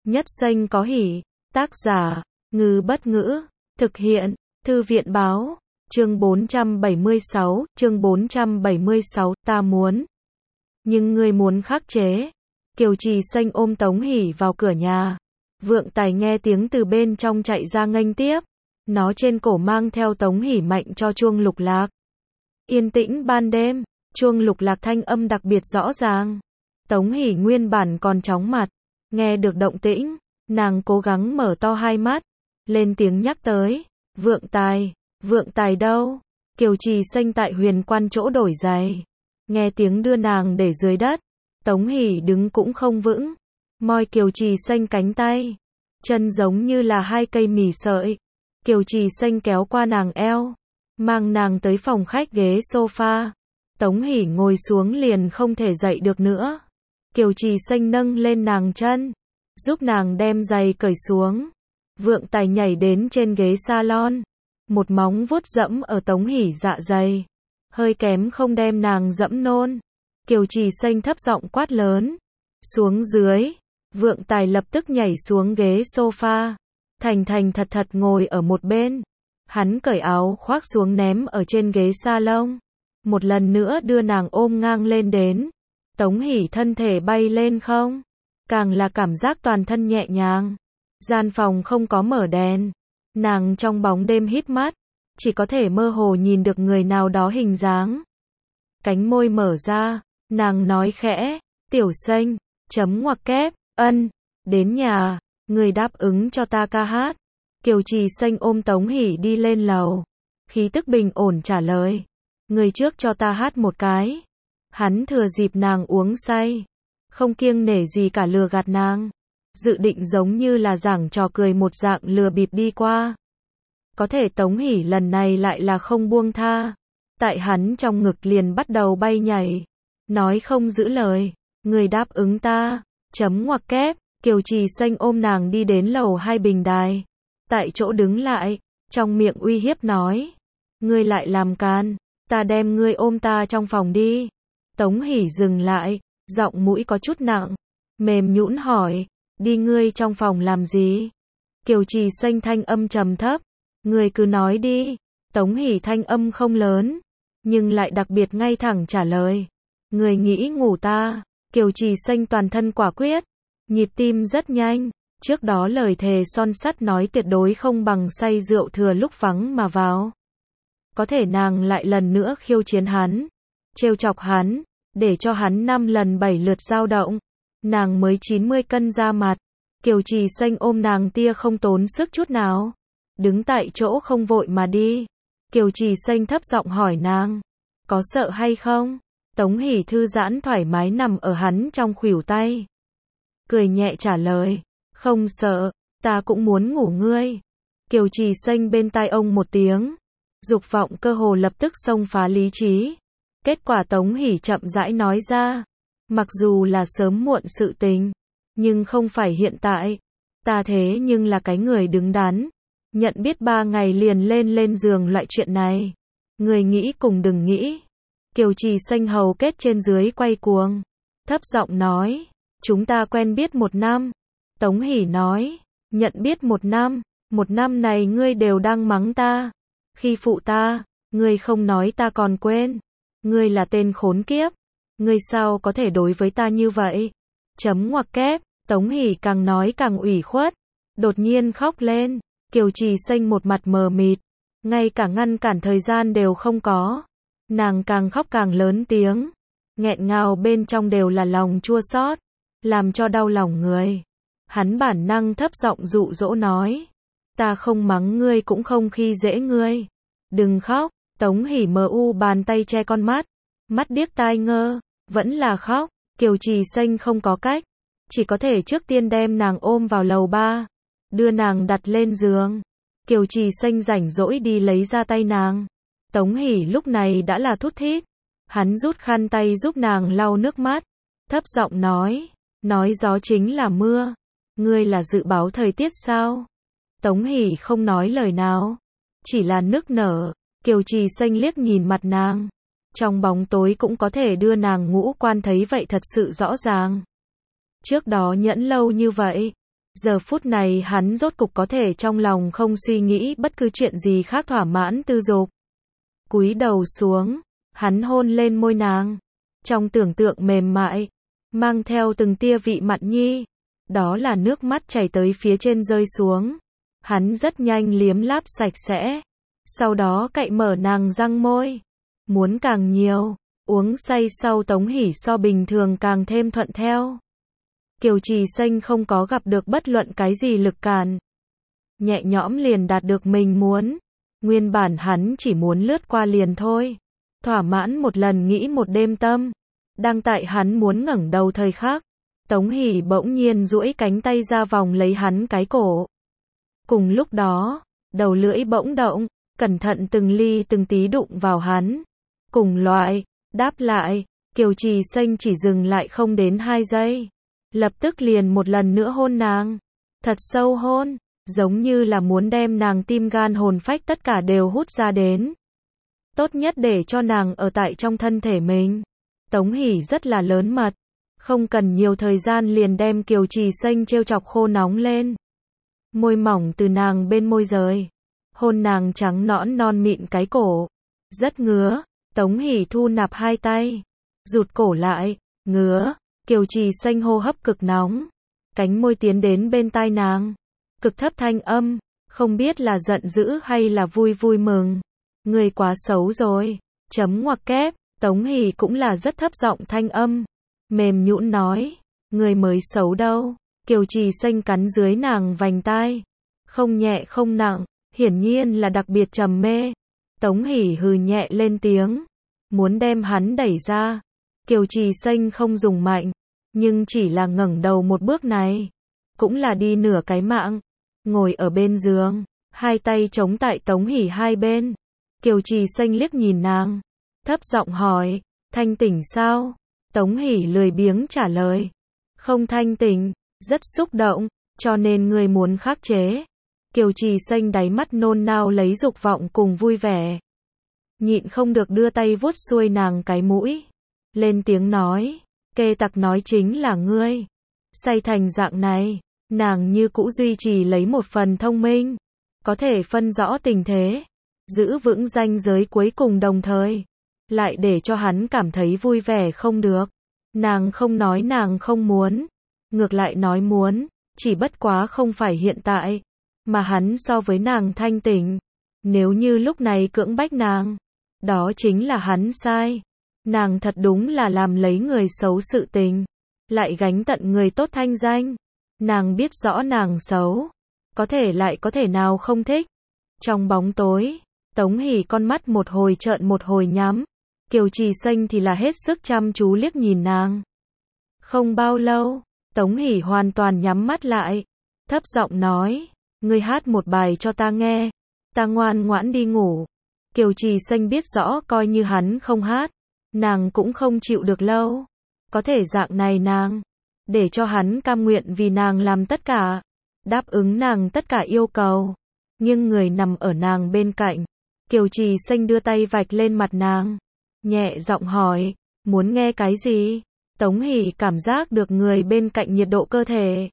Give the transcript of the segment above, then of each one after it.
Nhất xanh có hỉ. Tác giả, Ngư Bất Ngữ. Thực hiện, Thư viện Báo. Chương 476, chương 476, ta muốn. Nhưng ngươi muốn khắc chế. Kiều Trì Xanh ôm Tống Hỷ vào cửa nhà. Vượng Tài nghe tiếng từ bên trong chạy ra nghênh tiếp. Nó trên cổ mang theo Tống Hỷ mạnh cho chuông lục lạc. Yên tĩnh ban đêm, chuông lục lạc thanh âm đặc biệt rõ ràng. Tống Hỷ nguyên bản còn chóng mặt, nghe được động tĩnh, nàng cố gắng mở to hai mắt, lên tiếng nhắc tới, Vượng Tài đâu? Kiều Trì Xanh tại Huyền Quan chỗ đổi giày, nghe tiếng đưa nàng để dưới đất. Tống Hỷ đứng cũng không vững, moi Kiều Trì Xanh cánh tay, chân giống như là hai cây mì sợi. Kiều Trì Xanh kéo qua nàng eo, mang nàng tới phòng khách ghế sofa. Tống Hỷ ngồi xuống liền không thể dậy được nữa. Kiều Trì Xanh nâng lên nàng chân, giúp nàng đem giày cởi xuống. Vượng Tài nhảy đến trên ghế salon, một móng vuốt dẫm ở Tống Hỷ dạ dày, hơi kém không đem nàng dẫm nôn. Kiều Trì Xanh thấp giọng quát lớn, xuống dưới. Vượng Tài lập tức nhảy xuống ghế sofa, thành thật ngồi ở một bên. Hắn cởi áo khoác xuống ném ở trên ghế salon, một lần nữa đưa nàng ôm ngang lên đến. Tống Hỷ thân thể bay lên không, càng là cảm giác toàn thân nhẹ nhàng. Gian phòng không có mở đèn, nàng trong bóng đêm híp mắt, chỉ có thể mơ hồ nhìn được người nào đó hình dáng. Cánh môi mở ra, nàng nói khẽ, Tiểu Xanh, chấm ngoặc kép, ân, đến nhà, người đáp ứng cho ta ca hát. Kiều Trì Xanh ôm Tống Hỷ đi lên lầu, khí tức bình ổn trả lời, người trước cho ta hát một cái. Hắn thừa dịp nàng uống say, không kiêng nể gì cả lừa gạt nàng, dự định giống như là giảng trò cười một dạng lừa bịp đi qua. Có thể Tống Hỷ lần này lại là không buông tha, tại hắn trong ngực liền bắt đầu bay nhảy, nói không giữ lời, người đáp ứng ta, chấm ngoặc kép. Kiều Trì Xanh ôm nàng đi đến lầu 2 bình đài, tại chỗ đứng lại, trong miệng uy hiếp nói, ngươi lại làm can, ta đem ngươi ôm ta trong phòng đi. Tống Hỷ dừng lại, giọng mũi có chút nặng, mềm nhũn hỏi, đi ngươi trong phòng làm gì? Kiều Trì Xanh thanh âm trầm thấp, ngươi cứ nói đi. Tống Hỷ thanh âm không lớn, nhưng lại đặc biệt ngay thẳng trả lời, ngươi nghĩ ngủ ta. Kiều Trì Xanh toàn thân quả quyết, nhịp tim rất nhanh, trước đó lời thề son sắt nói tuyệt đối không bằng say rượu thừa lúc vắng mà vào. Có thể nàng lại lần nữa khiêu chiến hắn, trêu chọc hắn, để cho hắn 5 lần 7 lượt dao động. Nàng mới 90 cân da mặt, Kiều Trì Xanh ôm nàng tia không tốn sức chút nào, đứng tại chỗ không vội mà đi. Kiều Trì Xanh thấp giọng hỏi nàng, có sợ hay không? Tống Hỷ thư giãn thoải mái nằm ở hắn trong khuỷu tay, cười nhẹ trả lời, không sợ, ta cũng muốn ngủ ngươi. Kiều Trì Xanh bên tai ông một tiếng, dục vọng cơ hồ lập tức xông phá lý trí. Kết quả Tống Hỷ chậm rãi nói ra, mặc dù là sớm muộn sự tình, nhưng không phải hiện tại. Ta thế nhưng là cái người đứng đắn, nhận biết 3 ngày liền lên giường loại chuyện này. Người nghĩ cùng đừng nghĩ. Kiều Trì Xanh hầu kết trên dưới quay cuồng, thấp giọng nói, chúng ta quen biết 1 năm. Tống Hỷ nói, nhận biết 1 năm, 1 năm này ngươi đều đang mắng ta, khi phụ ta, ngươi không nói ta còn quên. Ngươi là tên khốn kiếp, ngươi sao có thể đối với ta như vậy? Chấm ngoặc kép. Tống Hỷ càng nói càng ủy khuất, đột nhiên khóc lên. Kiều Trì Xanh một mặt mờ mịt, ngay cả ngăn cản thời gian đều không có. Nàng càng khóc càng lớn tiếng, nghẹn ngào bên trong đều là lòng chua xót, làm cho đau lòng người. Hắn bản năng thấp giọng dụ dỗ nói, ta không mắng ngươi cũng không khi dễ ngươi, đừng khóc. Tống Hỷ mờ u bàn tay che con mắt, mắt điếc tai ngơ, vẫn là khóc. Kiều Trì Xanh không có cách, chỉ có thể trước tiên đem nàng ôm vào lầu 3, đưa nàng đặt lên giường. Kiều Trì Xanh rảnh rỗi đi lấy ra tay nàng. Tống Hỷ lúc này đã là thút thít, hắn rút khăn tay giúp nàng lau nước mắt, thấp giọng nói gió chính là mưa, ngươi là dự báo thời tiết sao? Tống Hỷ không nói lời nào, chỉ là nức nở. Kiều Trì Xanh liếc nhìn mặt nàng, trong bóng tối cũng có thể đưa nàng ngũ quan thấy vậy thật sự rõ ràng. Trước đó nhẫn lâu như vậy, Giờ phút này hắn rốt cục có thể trong lòng không suy nghĩ bất cứ chuyện gì khác thỏa mãn tư dục. Cúi đầu xuống, hắn hôn lên môi nàng. Trong tưởng tượng mềm mại, mang theo từng tia vị mặn nhi. Đó là nước mắt chảy tới phía trên rơi xuống. Hắn rất nhanh liếm láp sạch sẽ. Sau đó cạy mở nàng răng môi. Muốn càng nhiều, uống say sau Tống Hỷ so bình thường càng thêm thuận theo. Kiều Trì Xanh không có gặp được bất luận cái gì lực cản. Nhẹ nhõm liền đạt được mình muốn. Nguyên bản hắn chỉ muốn lướt qua liền thôi. Thỏa mãn một lần nghĩ một đêm tâm. Đang tại hắn muốn ngẩng đầu thời khắc, Tống Hỷ bỗng nhiên duỗi cánh tay ra vòng lấy hắn cái cổ. Cùng lúc đó, đầu lưỡi bỗng động, cẩn thận từng ly từng tí đụng vào hắn. Cùng loại, đáp lại, Kiều Trì Xanh chỉ dừng lại không đến 2 giây. Lập tức liền một lần nữa hôn nàng. Thật sâu hôn, giống như là muốn đem nàng tim gan hồn phách tất cả đều hút ra đến. Tốt nhất để cho nàng ở tại trong thân thể mình. Tống Hỷ rất là lớn mật. Không cần nhiều thời gian liền đem Kiều Trì Xanh trêu chọc khô nóng lên. Môi mỏng từ nàng bên môi rời. Hôn nàng trắng nõn non mịn cái cổ. Rất ngứa. Tống Hỷ thu nạp 2 tay. Rụt cổ lại. Ngứa. Kiều Trì Xanh hô hấp cực nóng. Cánh môi tiến đến bên tai nàng. Cực thấp thanh âm. Không biết là giận dữ hay là vui vui mừng. Người quá xấu rồi. Chấm ngoặc kép. Tống Hỷ cũng là rất thấp giọng thanh âm. Mềm nhũn nói. Người mới xấu đâu. Kiều Trì Xanh cắn dưới nàng vành tai. Không nhẹ không nặng. Hiển nhiên là đặc biệt trầm mê. Tống Hỷ hừ nhẹ lên tiếng. Muốn đem hắn đẩy ra. Kiều Trì Xanh không dùng mạnh. Nhưng chỉ là ngẩng đầu một bước này. Cũng là đi nửa cái mạng. Ngồi ở bên giường. 2 tay chống tại Tống Hỷ hai bên. Kiều Trì Xanh liếc nhìn nàng. Thấp giọng hỏi. Thanh tỉnh sao? Tống Hỷ lười biếng trả lời. Không thanh tỉnh. Rất xúc động. Cho nên người muốn khắc chế. Kiều Trì Xanh đáy mắt nôn nao lấy dục vọng cùng vui vẻ. Nhịn không được đưa tay vuốt xuôi nàng cái mũi. Lên tiếng nói. Kê tặc nói chính là ngươi. Say thành dạng này. Nàng như cũ duy trì lấy một phần thông minh. Có thể phân rõ tình thế. Giữ vững ranh giới cuối cùng đồng thời. Lại để cho hắn cảm thấy vui vẻ không được. Nàng không nói nàng không muốn. Ngược lại nói muốn. Chỉ bất quá không phải hiện tại. Mà hắn so với nàng thanh tỉnh. Nếu như lúc này cưỡng bách nàng. Đó chính là hắn sai. Nàng thật đúng là làm lấy người xấu sự tình. Lại gánh tận người tốt thanh danh. Nàng biết rõ nàng xấu. Có thể lại có thể nào không thích. Trong bóng tối. Tống Hỷ con mắt một hồi trợn một hồi nhắm. Kiều Trì Xanh thì là hết sức chăm chú liếc nhìn nàng. Không bao lâu. Tống Hỷ hoàn toàn nhắm mắt lại. Thấp giọng nói. Ngươi hát một bài cho ta nghe. Ta ngoan ngoãn đi ngủ. Kiều Trì Xanh biết rõ coi như hắn không hát. Nàng cũng không chịu được lâu. Có thể dạng này nàng. Để cho hắn cam nguyện vì nàng làm tất cả. Đáp ứng nàng tất cả yêu cầu. Nhưng người nằm ở nàng bên cạnh. Kiều Trì Xanh đưa tay vạch lên mặt nàng. Nhẹ giọng hỏi. Muốn nghe cái gì? Tống Hỷ cảm giác được người bên cạnh nhiệt độ cơ thể.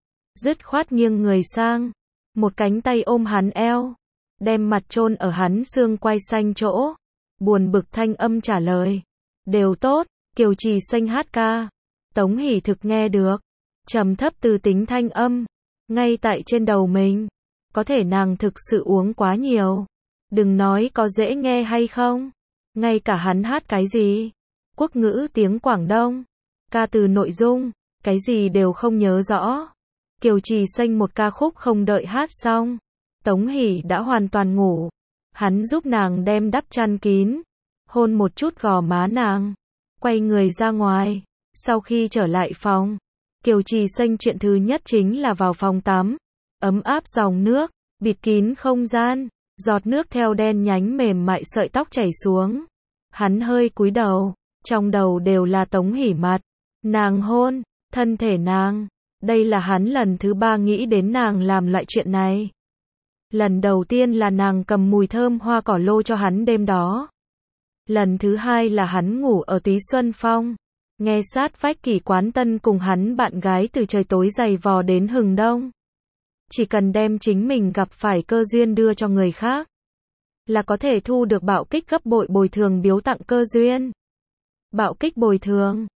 Dứt khoát nghiêng người sang. Một cánh tay ôm hắn eo. Đem mặt chôn ở hắn xương quai xanh chỗ. Buồn bực thanh âm trả lời. Đều tốt. Kiều Trì Xanh hát ca. Tống Hỷ thực nghe được. Trầm thấp từ tính thanh âm. Ngay tại trên đầu mình. Có thể nàng thực sự uống quá nhiều. Đừng nói có dễ nghe hay không. Ngay cả hắn hát cái gì. Quốc ngữ tiếng Quảng Đông. Ca từ nội dung. Cái gì đều không nhớ rõ. Kiều Trì Xanh một ca khúc không đợi hát xong. Tống Hỷ đã hoàn toàn ngủ. Hắn giúp nàng đem đắp chăn kín. Hôn một chút gò má nàng. Quay người ra ngoài. Sau khi trở lại phòng. Kiều Trì Xanh chuyện thứ nhất chính là vào phòng tắm. Ấm áp dòng nước. Bịt kín không gian. Giọt nước theo đen nhánh mềm mại sợi tóc chảy xuống. Hắn hơi cúi đầu. Trong đầu đều là Tống Hỷ mặt. Nàng hôn. Thân thể nàng. Đây là hắn lần thứ 3 nghĩ đến nàng làm loại chuyện này. Lần đầu tiên là nàng cầm mùi thơm hoa cỏ lô cho hắn đêm đó. Lần thứ 2 là hắn ngủ ở Túy Xuân Phong. Nghe sát vách Kỷ Quán Tân cùng hắn bạn gái từ trời tối giày vò đến hừng đông. Chỉ cần đem chính mình gặp phải cơ duyên đưa cho người khác, là có thể thu được bạo kích gấp bội bồi thường biếu tặng cơ duyên. Bạo kích bồi thường.